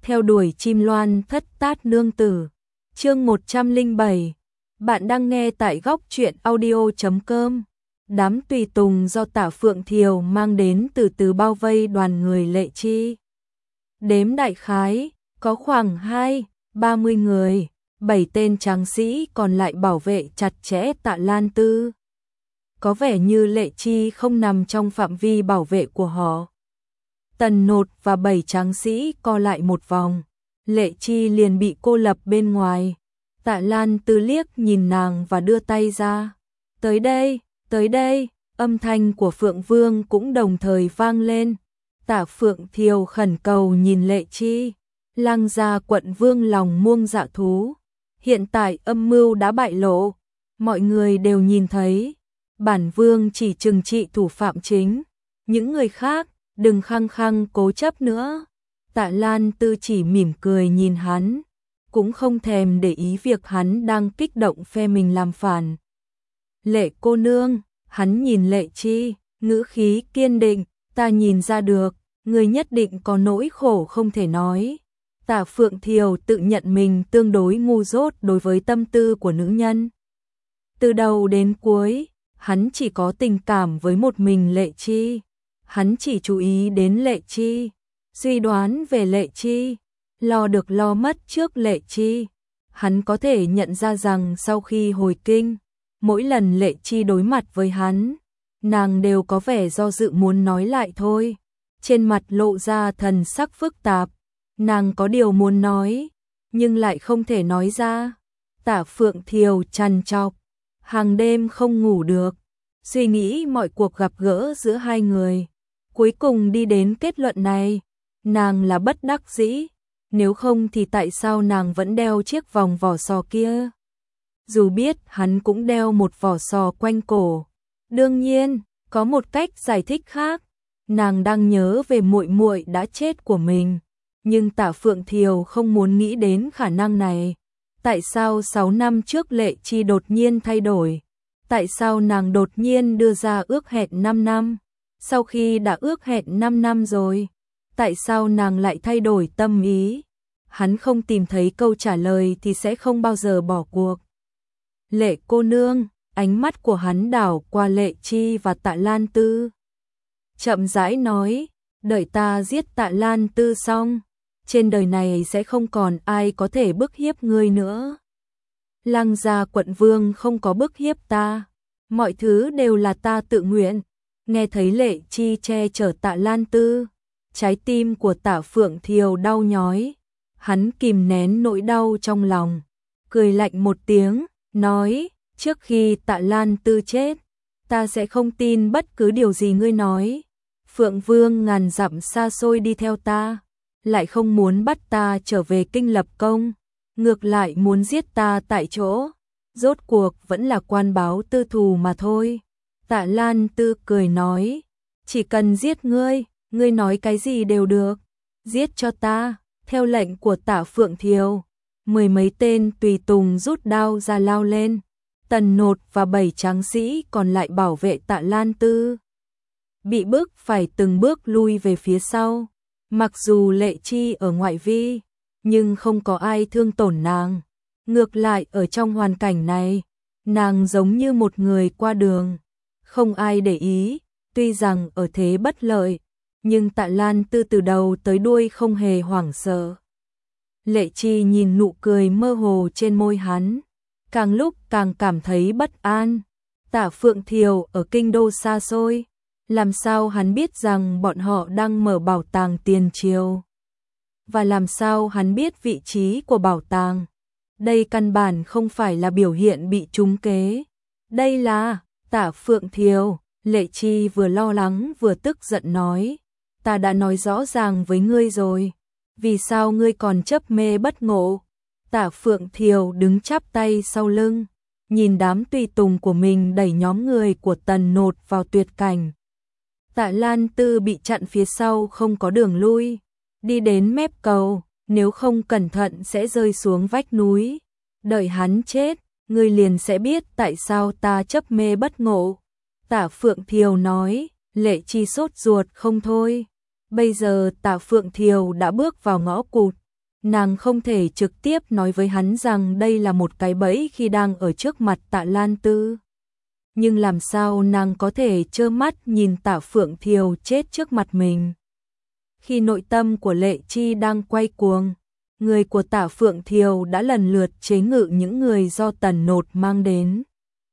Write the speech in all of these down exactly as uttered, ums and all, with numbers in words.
theo đuổi chim loan thất tát nương tử. Chương một trăm lẻ bảy. Bạn đang nghe tại góc truyện audio chấm com. Đám tùy tùng do Tả Phượng Thiều mang đến từ từ bao vây đoàn người Lệ Chi. Đếm đại khái, có khoảng hai, ba mươi người, bảy tên tráng sĩ còn lại bảo vệ chặt chẽ Tạ Lan Tư. Có vẻ như Lệ Chi không nằm trong phạm vi bảo vệ của họ. Tần Nột và bảy tráng sĩ co lại một vòng, Lệ Chi liền bị cô lập bên ngoài. Tạ Lan Tư liếc nhìn nàng và đưa tay ra. Tới đây, tới đây, âm thanh của Phượng Vương cũng đồng thời vang lên. Tả Phượng Thiều khẩn cầu nhìn Lệ Chi. Lăng Gia quận vương lòng muông dạ thú. Hiện tại âm mưu đã bại lộ, mọi người đều nhìn thấy. Bản vương chỉ trừng trị thủ phạm chính, những người khác đừng khăng khăng cố chấp nữa. Tạ Lan Tư chỉ mỉm cười nhìn hắn, cũng không thèm để ý việc hắn đang kích động phe mình làm phản. Lệ cô nương, hắn nhìn Lệ Chi, ngữ khí kiên định, ta nhìn ra được, người nhất định có nỗi khổ không thể nói. Tả Phượng Thiều tự nhận mình tương đối ngu dốt đối với tâm tư của nữ nhân. Từ đầu đến cuối, hắn chỉ có tình cảm với một mình Lệ Chi. Hắn chỉ chú ý đến Lệ Chi, suy đoán về Lệ Chi, lo được lo mất trước Lệ Chi. Hắn có thể nhận ra rằng sau khi hồi kinh, mỗi lần Lệ Chi đối mặt với hắn, nàng đều có vẻ do dự muốn nói lại thôi. Trên mặt lộ ra thần sắc phức tạp, nàng có điều muốn nói, nhưng lại không thể nói ra. Tả Phượng Thiều trằn trọc, hàng đêm không ngủ được, suy nghĩ mọi cuộc gặp gỡ giữa hai người. Cuối cùng đi đến kết luận này, nàng là bất đắc dĩ, nếu không thì tại sao nàng vẫn đeo chiếc vòng vỏ sò kia? Dù biết hắn cũng đeo một vỏ sò quanh cổ. Đương nhiên, có một cách giải thích khác, nàng đang nhớ về muội muội đã chết của mình, nhưng Tả Phượng Thiều không muốn nghĩ đến khả năng này. Tại sao sáu năm trước Lệ Chi đột nhiên thay đổi? Tại sao nàng đột nhiên đưa ra ước hẹn năm năm? Sau khi đã ước hẹn năm năm rồi, tại sao nàng lại thay đổi tâm ý? Hắn không tìm thấy câu trả lời thì sẽ không bao giờ bỏ cuộc. Lệ cô nương, ánh mắt của hắn đảo qua Lệ Chi và Tạ Lan Tư. Chậm rãi nói, đợi ta giết Tạ Lan Tư xong, trên đời này sẽ không còn ai có thể bức hiếp ngươi nữa. Lăng Gia quận vương không có bức hiếp ta, mọi thứ đều là ta tự nguyện. Nghe thấy Lệ Chi che chở Tạ Lan Tư, trái tim của Tả Phượng Thiều đau nhói. Hắn kìm nén nỗi đau trong lòng, cười lạnh một tiếng, nói, trước khi Tạ Lan Tư chết, ta sẽ không tin bất cứ điều gì ngươi nói. Phượng Vương ngàn dặm xa xôi đi theo ta, lại không muốn bắt ta trở về Kinh Lập Công, ngược lại muốn giết ta tại chỗ. Rốt cuộc vẫn là quan báo tư thù mà thôi. Tạ Lan Tư cười nói, chỉ cần giết ngươi, ngươi nói cái gì đều được, giết cho ta. Theo lệnh của Tả Phượng Thiều, mười mấy tên tùy tùng rút đao ra lao lên. Tần Nột và bảy tráng sĩ còn lại bảo vệ Tạ Lan Tư, bị bức phải từng bước lui về phía sau. Mặc dù Lệ Chi ở ngoại vi, nhưng không có ai thương tổn nàng. Ngược lại ở trong hoàn cảnh này, nàng giống như một người qua đường, không ai để ý. Tuy rằng ở thế bất lợi, nhưng Tạ Lan Tư từ đầu tới đuôi không hề hoảng sợ. Lệ Chi nhìn nụ cười mơ hồ trên môi hắn, càng lúc càng cảm thấy bất an. Tả Phượng Thiều ở kinh đô xa xôi, làm sao hắn biết rằng bọn họ đang mở bảo tàng tiền triều? Và làm sao hắn biết vị trí của bảo tàng? Đây căn bản không phải là biểu hiện bị trúng kế. Đây là Tả Phượng Thiều. Lệ Chi vừa lo lắng vừa tức giận nói, ta đã nói rõ ràng với ngươi rồi, vì sao ngươi còn chấp mê bất ngộ? Tả Phượng Thiều đứng chắp tay sau lưng, nhìn đám tùy tùng của mình đẩy nhóm người của Tần Nột vào tuyệt cảnh. Tạ Lan Tư bị chặn phía sau không có đường lui, đi đến mép cầu, nếu không cẩn thận sẽ rơi xuống vách núi. Đợi hắn chết, ngươi liền sẽ biết tại sao ta chấp mê bất ngộ. Tả Phượng Thiều nói. Lệ Chi sốt ruột không thôi. Bây giờ Tả Phượng Thiều đã bước vào ngõ cụt, Nàng không thể trực tiếp nói với hắn rằng đây là một cái bẫy khi đang ở trước mặt Tạ Lan Tư. Nhưng làm sao nàng có thể trơ mắt nhìn Tạ Phượng Thiều chết trước mặt mình? Khi nội tâm của Lệ Chi đang quay cuồng, người của Tạ Phượng Thiều đã lần lượt chế ngự những người do Tần Nột mang đến.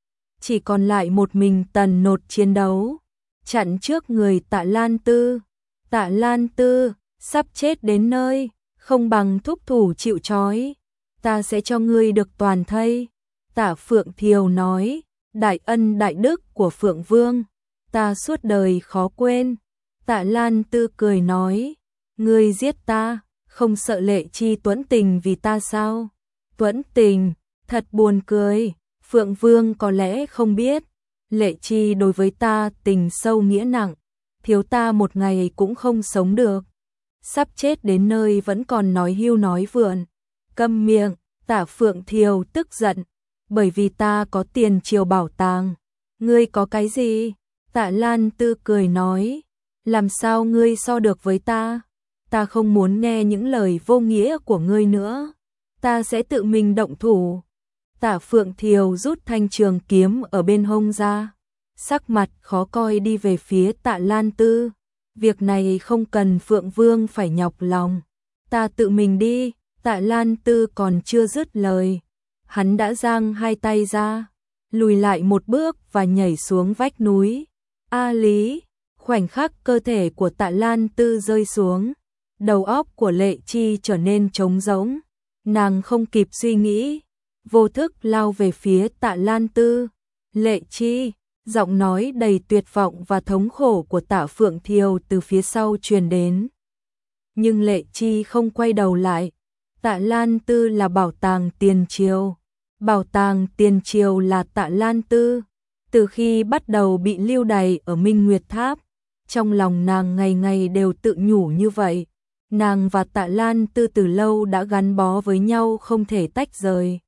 Chỉ còn lại một mình Tần Nột chiến đấu, chặn trước người Tạ Lan Tư. Tạ Lan Tư, sắp chết đến nơi, không bằng thúc thủ chịu trói, ta sẽ cho ngươi được toàn thây. Tạ Phượng Thiều nói, đại ân đại đức của Phượng Vương, ta suốt đời khó quên. Tạ Lan Tư cười nói, ngươi giết ta, không sợ Lệ Chi tuẫn tình vì ta sao? Tuẫn tình, thật buồn cười, Phượng Vương có lẽ không biết, Lệ Chi đối với ta tình sâu nghĩa nặng, thiếu ta một ngày cũng không sống được. Sắp chết đến nơi vẫn còn nói hưu nói vượn. Câm miệng, Tạ Phượng Thiều tức giận, bởi vì ta có tiền triều bảo tàng. Ngươi có cái gì? Tạ Lan Tư cười nói, làm sao ngươi so được với ta? Ta không muốn nghe những lời vô nghĩa của ngươi nữa. Ta sẽ tự mình động thủ. Tạ Phượng Thiều rút thanh trường kiếm ở bên hông ra, sắc mặt khó coi đi về phía Tạ Lan Tư. Việc này không cần Phượng Vương phải nhọc lòng, ta tự mình đi. Tạ Lan Tư còn chưa dứt lời, hắn đã giang hai tay ra, lùi lại một bước và nhảy xuống vách núi. A Lý, khoảnh khắc cơ thể của Tạ Lan Tư rơi xuống, đầu óc của Lệ Chi trở nên trống rỗng, nàng không kịp suy nghĩ, vô thức lao về phía Tạ Lan Tư. Lệ Chi, giọng nói đầy tuyệt vọng và thống khổ của Tạ Phượng Thiều từ phía sau truyền đến. Nhưng Lệ Chi không quay đầu lại. Tạ Lan Tư là bảo tàng tiền triều. Bảo tàng tiền triều là Tạ Lan Tư. Từ khi bắt đầu bị lưu đày ở Minh Nguyệt Tháp, trong lòng nàng ngày ngày đều tự nhủ như vậy. Nàng và Tạ Lan Tư từ lâu đã gắn bó với nhau không thể tách rời.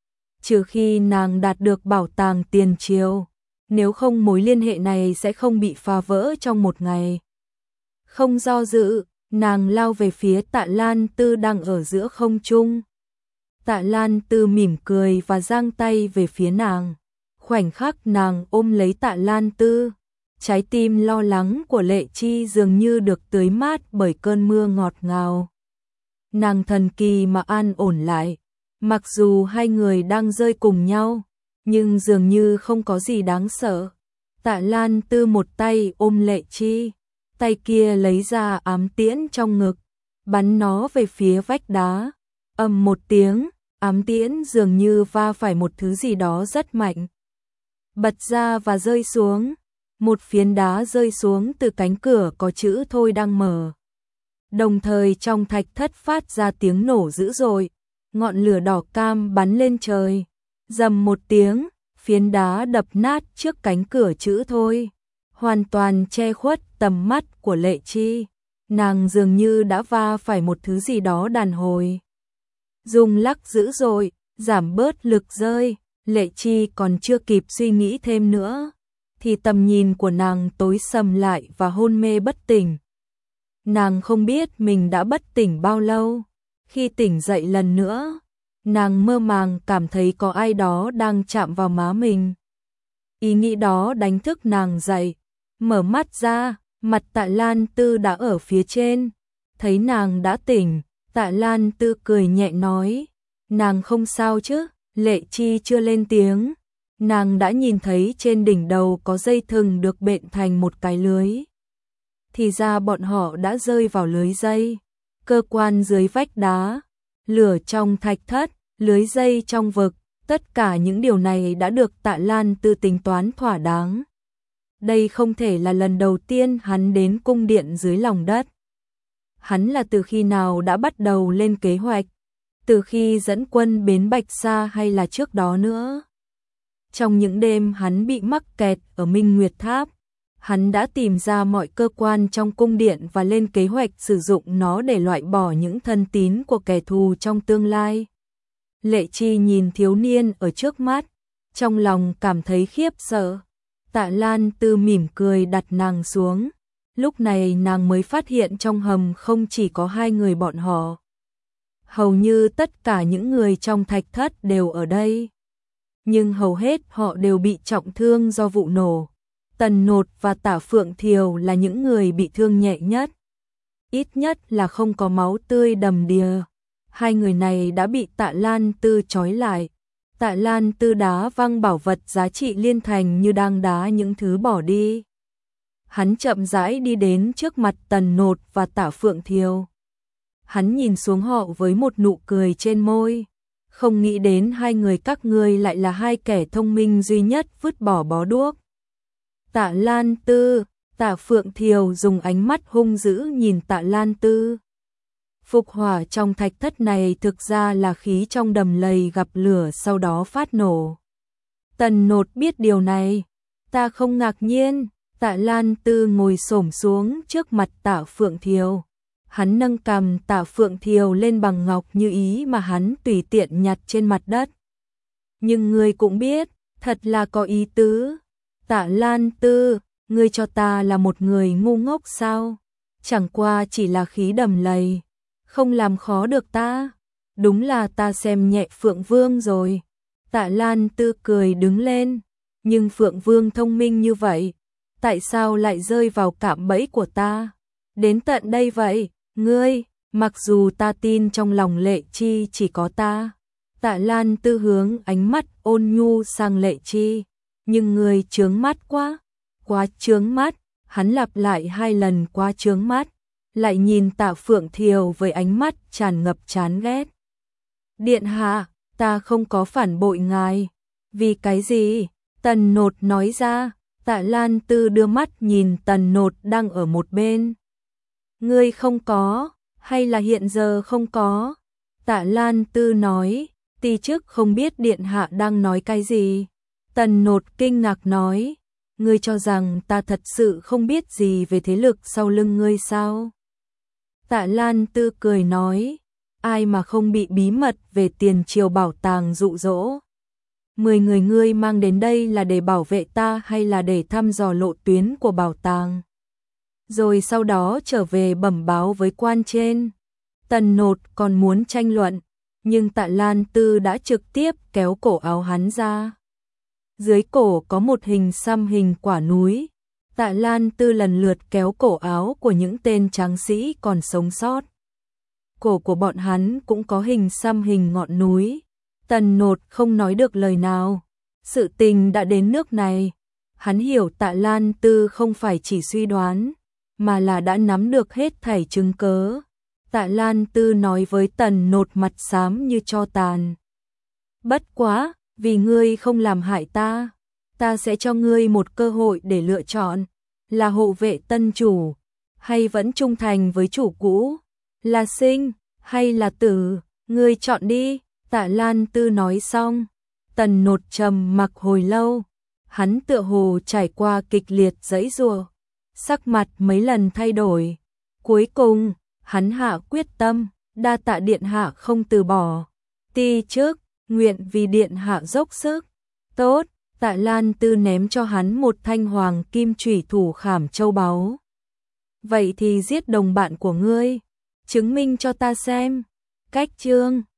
Trừ khi nàng đạt được bảo tàng tiền triều, nếu không mối liên hệ này sẽ không bị phá vỡ trong một ngày. Không do dự, nàng lao về phía Tạ Lan Tư đang ở giữa không trung. Tạ Lan Tư mỉm cười và giang tay về phía nàng. Khoảnh khắc nàng ôm lấy Tạ Lan Tư, trái tim lo lắng của Lệ Chi dường như được tưới mát bởi cơn mưa ngọt ngào. Nàng thần kỳ mà an ổn lại, mặc dù hai người đang rơi cùng nhau, nhưng dường như không có gì đáng sợ. Tạ Lan Tư một tay ôm Lệ Chi, tay kia lấy ra ám tiễn trong ngực, bắn nó về phía vách đá. Ầm một tiếng, ám tiễn dường như va phải một thứ gì đó rất mạnh, bật ra và rơi xuống. Một phiến đá rơi xuống từ cánh cửa có chữ Thôi đang mở. Đồng thời trong thạch thất phát ra tiếng nổ dữ dội, ngọn lửa đỏ cam bắn lên trời. Rầm một tiếng, phiến đá đập nát trước cánh cửa chữ Thôi, hoàn toàn che khuất tầm mắt của Lệ Chi. Nàng dường như đã va phải một thứ gì đó đàn hồi. Rung lắc dữ dội, giảm bớt lực rơi. Lệ Chi còn chưa kịp suy nghĩ thêm nữa, thì tầm nhìn của nàng tối sầm lại và hôn mê bất tỉnh. Nàng không biết mình đã bất tỉnh bao lâu. Khi tỉnh dậy lần nữa, nàng mơ màng cảm thấy có ai đó đang chạm vào má mình. Ý nghĩ đó đánh thức nàng dậy, mở mắt ra, mặt Tạ Lan Tư đã ở phía trên. Thấy nàng đã tỉnh, Tạ Lan Tư cười nhẹ nói, nàng không sao chứ? Lệ Chi chưa lên tiếng, nàng đã nhìn thấy trên đỉnh đầu có dây thừng được bện thành một cái lưới. Thì ra bọn họ đã rơi vào lưới dây. Cơ quan dưới vách đá, lửa trong thạch thất, lưới dây trong vực, tất cả những điều này đã được Tạ Lan Tư tính toán thỏa đáng. Đây không thể là lần đầu tiên hắn đến cung điện dưới lòng đất. Hắn là từ khi nào đã bắt đầu lên kế hoạch? Từ khi dẫn quân bến Bạch Sa hay là trước đó nữa? Trong những đêm hắn bị mắc kẹt ở Minh Nguyệt Tháp, hắn đã tìm ra mọi cơ quan trong cung điện và lên kế hoạch sử dụng nó để loại bỏ những thân tín của kẻ thù trong tương lai. Lệ Chi nhìn thiếu niên ở trước mắt, trong lòng cảm thấy khiếp sợ. Tạ Lan Tư mỉm cười đặt nàng xuống. Lúc này nàng mới phát hiện trong hầm không chỉ có hai người bọn họ. hầu như tất cả những người trong thạch thất đều ở đây. Nhưng hầu hết họ đều bị trọng thương do vụ nổ. Tần Nột và Tả Phượng Thiều là những người bị thương nhẹ nhất. Ít nhất là không có máu tươi đầm đìa. Hai người này đã bị Tạ Lan Tư trói lại. Tạ Lan Tư đá văng bảo vật giá trị liên thành như đang đá những thứ bỏ đi. Hắn chậm rãi đi đến trước mặt Tần Nột và Tả Phượng Thiều. Hắn nhìn xuống họ với một nụ cười trên môi. Không nghĩ đến hai người các ngươi lại là hai kẻ thông minh duy nhất vứt bỏ bó đuốc. Tạ Lan Tư, Tả Phượng Thiều dùng ánh mắt hung dữ nhìn Tạ Lan Tư. Phục hỏa trong thạch thất này thực ra là khí trong đầm lầy gặp lửa sau đó phát nổ. Tần Nột biết điều này. Ta không ngạc nhiên. Tạ Lan Tư ngồi xổm xuống trước mặt Tả Phượng Thiều. Hắn nâng cằm Tả Phượng Thiều lên bằng ngọc như ý mà hắn tùy tiện nhặt trên mặt đất. Nhưng ngươi cũng biết, thật là có ý tứ. Tạ Lan Tư, ngươi cho ta là một người ngu ngốc sao? Chẳng qua chỉ là khí đầm lầy, không làm khó được ta. Đúng là ta xem nhẹ Phượng Vương rồi. Tạ Lan Tư cười đứng lên. Nhưng Phượng Vương thông minh như vậy, tại sao lại rơi vào cạm bẫy của ta? Đến tận đây vậy, ngươi, mặc dù ta tin trong lòng Lệ Chi chỉ có ta. Tạ Lan Tư hướng ánh mắt ôn nhu sang Lệ Chi. Nhưng ngươi chướng mắt quá, quá chướng mắt. Hắn lặp lại hai lần quá chướng mắt. Lại nhìn Tạ Phượng Thiều với ánh mắt tràn ngập chán ghét. Điện hạ, ta không có phản bội ngài. Vì cái gì? Tần Nột nói ra. Tạ Lan Tư đưa mắt nhìn Tần Nột đang ở một bên. Ngươi không có, hay là hiện giờ không có? Tạ Lan Tư nói, ti chức không biết điện hạ đang nói cái gì. Tần Nột kinh ngạc nói, ngươi cho rằng ta thật sự không biết gì về thế lực sau lưng ngươi sao? Tạ Lan Tư cười nói, ai mà không bị bí mật về tiền triều bảo tàng dụ dỗ? Mười người ngươi mang đến đây là để bảo vệ ta hay là để thăm dò lộ tuyến của bảo tàng? Rồi sau đó trở về bẩm báo với quan trên. Tần Nột còn muốn tranh luận, nhưng Tạ Lan Tư đã trực tiếp kéo cổ áo hắn ra. Dưới cổ có một hình xăm hình quả núi. Tạ Lan Tư lần lượt kéo cổ áo của những tên tráng sĩ còn sống sót. Cổ của bọn hắn cũng có hình xăm hình ngọn núi. Tần Nột không nói được lời nào. Sự tình đã đến nước này. Hắn hiểu Tạ Lan Tư không phải chỉ suy đoán, mà là đã nắm được hết thảy chứng cớ. Tạ Lan Tư nói với Tần Nột mặt xám như tro tàn. Bất quá, vì ngươi không làm hại ta, ta sẽ cho ngươi một cơ hội để lựa chọn, là hộ vệ tân chủ, hay vẫn trung thành với chủ cũ, là sinh, hay là tử, ngươi chọn đi. Tạ Lan Tư nói xong, Tần Nột trầm mặc hồi lâu, hắn tựa hồ trải qua kịch liệt giãy giụa, sắc mặt mấy lần thay đổi. Cuối cùng, hắn hạ quyết tâm, đa tạ điện hạ không từ bỏ. Ti chức, nguyện vì điện hạ dốc sức. Tốt, Tạ Lan Tư ném cho hắn một thanh hoàng kim chủy thủ khảm châu báu. Vậy thì giết đồng bạn của ngươi, chứng minh cho ta xem. Cách chương